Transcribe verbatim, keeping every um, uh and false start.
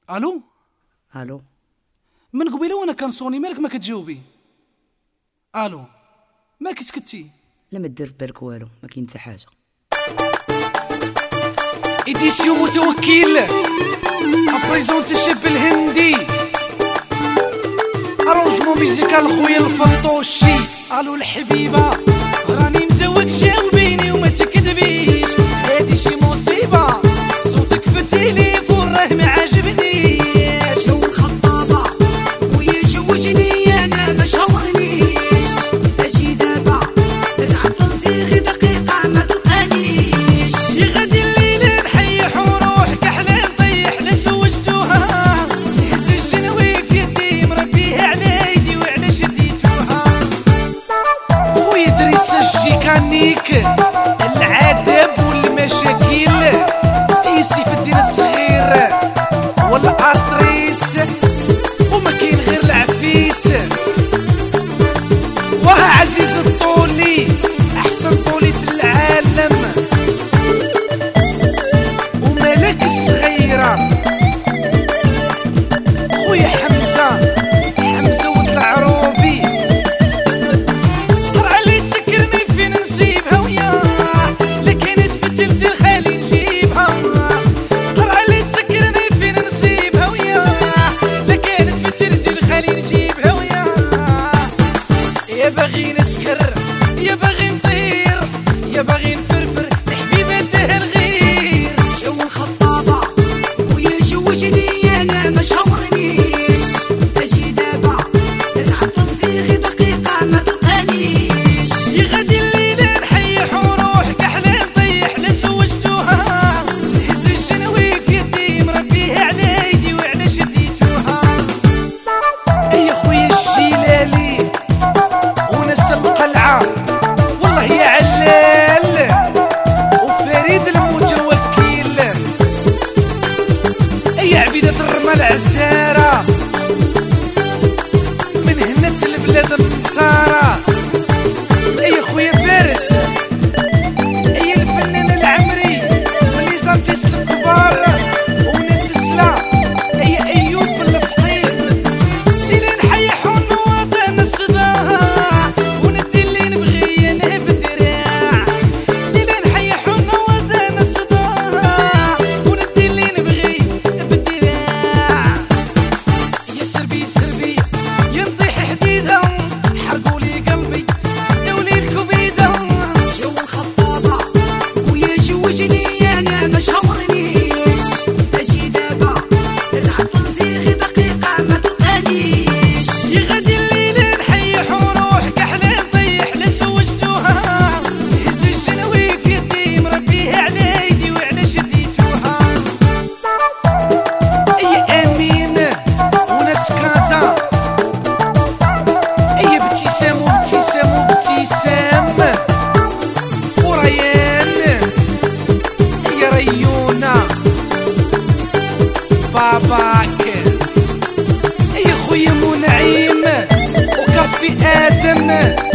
الو الو من قبيله وانا كنصوني مالك ما كتجاوبي؟ الو مالك سكتي؟ لا ما دير في بالك والو، ما كاين حتى حاجه. اديسيون متوكل ابريزونت الشاب الهندي اروجمون ميوزيكال خويا الفطوشي. الو الحبيبه راني مزوق جاوبيني وما تكذبيش، هادي شي مصيبه صوتك في التليفون راه ما عاجبنيش. جو الخطابه ويا جوجني انا ما شاورنيش، اجي دابا تعطلتي غير دقيقه ما تلقانيش. يا غادي الليل نحيح وروحك احلى نطيح لا زوجتوها، نهز الجنوي في يدي مربيها على يدي وعلاش ديتوها. خويا دريس الجيكانيك العذاب والمشاكل، اي سيف الدين الصغير ولا اطريس وما كاين غير العفيس. وها عزيز الطولي احسن طولي في العالم، وملك الصغيره خويا حمزه حمزه ولد العروبي. طلع لي تسكرني فين نسيبها وياه، لكن تفتلت الخالي نجيبها. طلع لي تسكرني فين نسيبها وياه، لكن تفتلت الخالي نجيبها وياه. يا باغي نسكر يا باغي نطير يا باغي نفرفر الحبيبه ديها الغير. جو الخطابه ويا جوجني انا ما شاورنيش، اجي دابا تعطلتي غير دقيقه ما تلقانيش. يا غادي الليل نحيح وروحك احلى نطيح لا زوجتوها، نهز الجنوي في يدي مربيها على يدي وعلاش ديتوها. يا خويا الجيلالي وناس القلعه والله يا علال، وفريد المتوكل يا عبيدة الرمال عزارة من هنا البلاد النصارى. يا خويا فارس يا الفنان العمري ولي زارتيست الكبار وناس السلا يا ايوب بالفقير. اللي نحيحو الوطن الصداع وندي اللي نبغي انا بالدراع، اللي نحيحو الوطن الصداع وندي اللي نبغي بالدراع. يا سربي سربي يا نطيح حديده حرقولي قلبي دولي الكبيده. جو الخطابه ويا جوجني انا ما شاورنيش، اجي دابا تعطلتي غير دقيقه ما تلقانيش. يا غادي الليل نحيح وروحك احلى نطيح لا زوجتوها، نهز الجنوي في يدي مربيها على يدي وعلاش ديتوها. يا امين وناس كازا يا ابتسام وابتسام وابتسام وريان يا ريونا باباك يا خويا منعيم وكافي ادم